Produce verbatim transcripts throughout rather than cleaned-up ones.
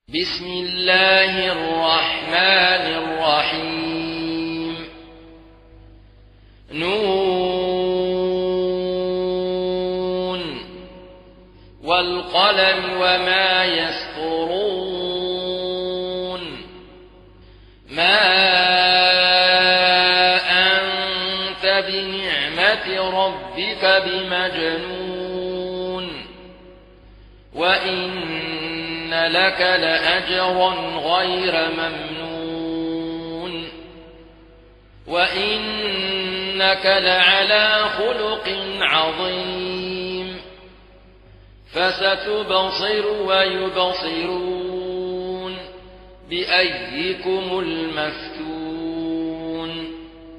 بسم الله الرحمن الرحيم نون والقلم وما يسطرون ما أنت بنعمة ربك بمجنون وإن لك لأجرا غير ممنون وإنك لعلى خلق عظيم فستبصر ويبصرون بأيكم المفتون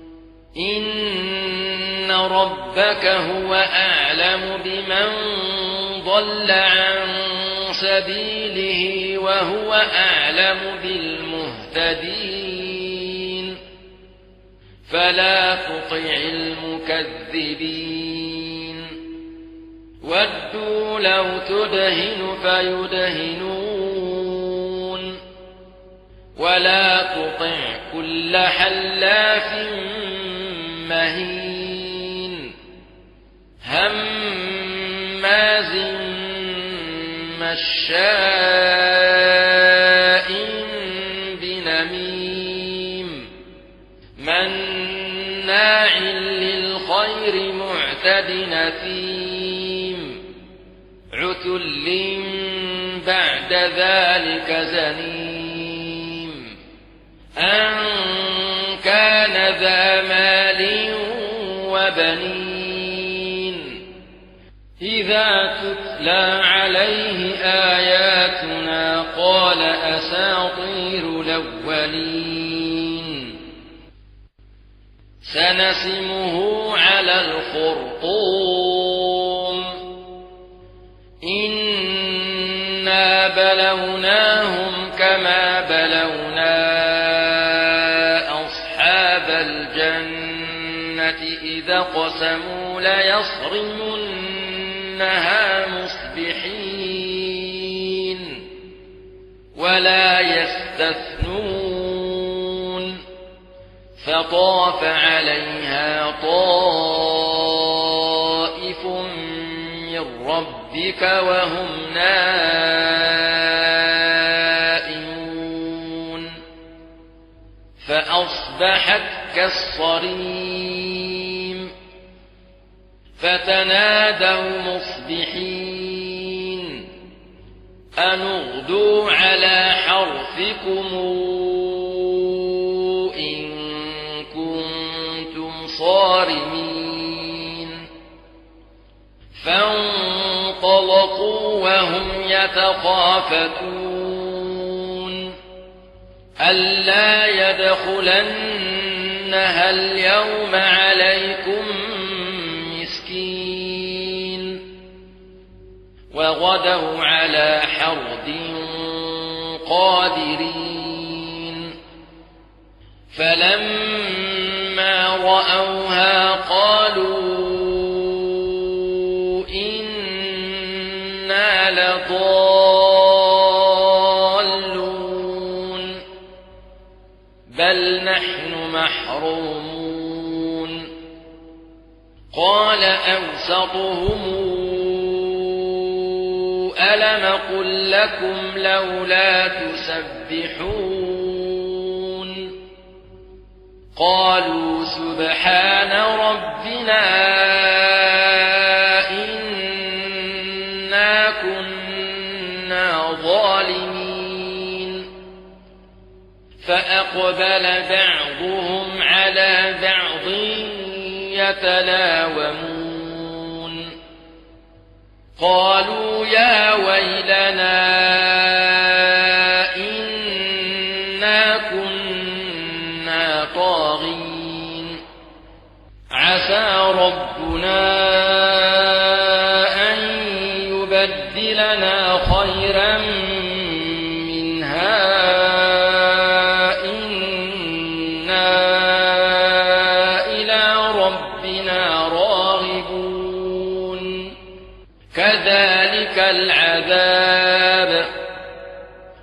إن ربك هو أعلم بمن ضل عن سبيله وهو أعلم بالمهتدين فلا تطع المكذبين ودوا لو تدهن فيدهنون ولا تطع كل حلاف مهين هماز مشاء بنميم مناع للخير معتد نثيم عتل بعد ذلك زنيم أن كان ذا مال وبنين إذا تتلى عليه آياتنا قال أساطير الأولين سنسمه على الخرطوم إنا بلوناهم كما بلونا أصحاب الجنة إذا قسموا ليصرمنها مصبحين ولا يستثنون فطاف عليها طائف من ربك وهم نائمون فأصبحت كالصريم فتنادوا مصبحين أن اغدوا على حرثكم إن كنتم صارمين فانطلقوا وهم يتخافتون ألا يدخلنها اليوم عليكم مسكين وغدوا على حرد قادرين فلما رأوها قالوا إنا لضالون بل نحن محرومون قال أوسطهم ألم قل لكم لولا تسبحون قالوا سبحان ربنا إنا كنا ظالمين فأقبل بعضهم على بعض يتلاومون قالوا يا ويلنا إنا كنا طاغين عسى ربنا أن يبدلنا خيرا منها إنا إلى ربنا راغبون كذلك العذاب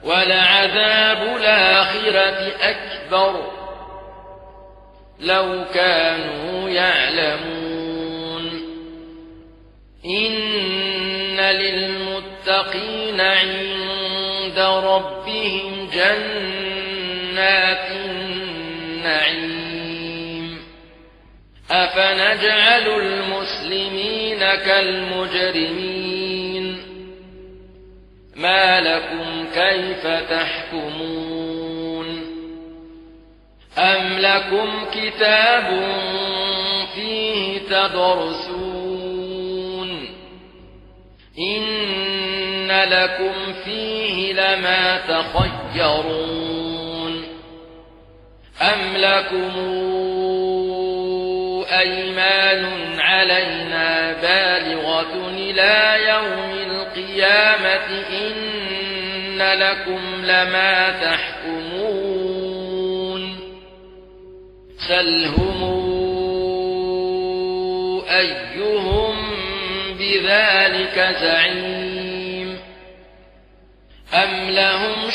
ولعذاب الآخرة أكبر لو كانوا يعلمون إن للمتقين عند ربهم جنات النعيم أفنجعل المسلمين كالمجرمين ما لكم كيف تحكمون أم لكم كتاب فيه تدرسون إن لكم فيه لما تخيرون أم لكم أيمان علينا بالغة إلى يوم القيامة إن لكم لما تحكمون سلهم أيهم بذلك زعيم أم لهم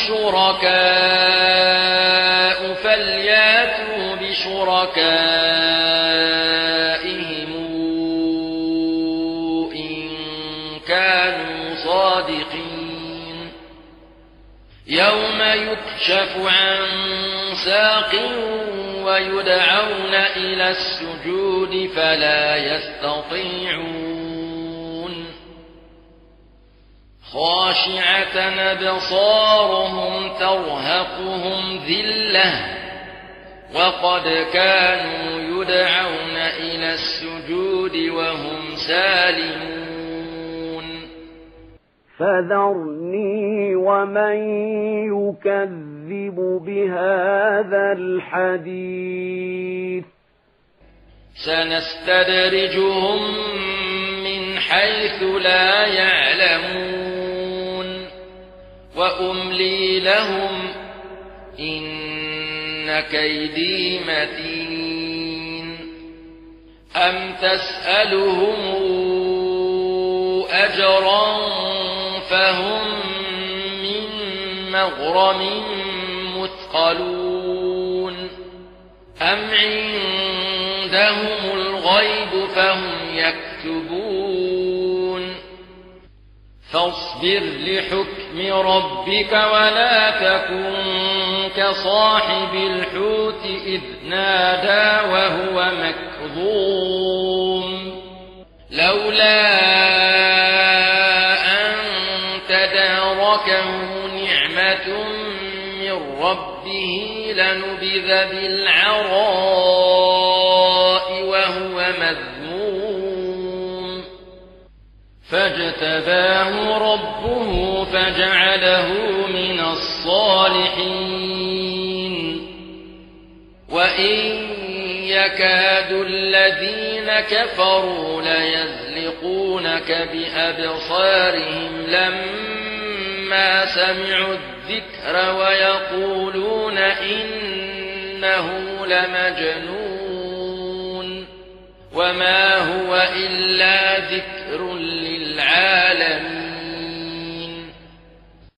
شركاء فلياتوا بشركائهم إن كانوا صادقين يوم يكشف عن ساق ويدعون إلى السجود فلا يستطيعون خاشعة أبصارهم ترهقهم ذلة وقد كانوا يدعون إلى السجود وهم سالمون فذرني ومن يكذب بهذا الحديث سنستدرجهم من حيث لا يعلمون وأملي لهم إن كيدي متين أم تسألهم أجرا فهم من مغرم مثقلون أم عندهم الغيب فهم يكتبون فاصبر لحكم ربك ولا تكن كصاحب الحوت إذ نادى وهو مكظوم لولا أن تداركه نعمة من ربه لنبذ بالعراء وهو مذموم فاجتباه ربه فجعله من الصالحين وإن يكاد الذين كفروا ليزلقونك بأبصارهم لما سمعوا الذكر ويقولون إنه لمجنون وما هو إلا ذكر للعالمين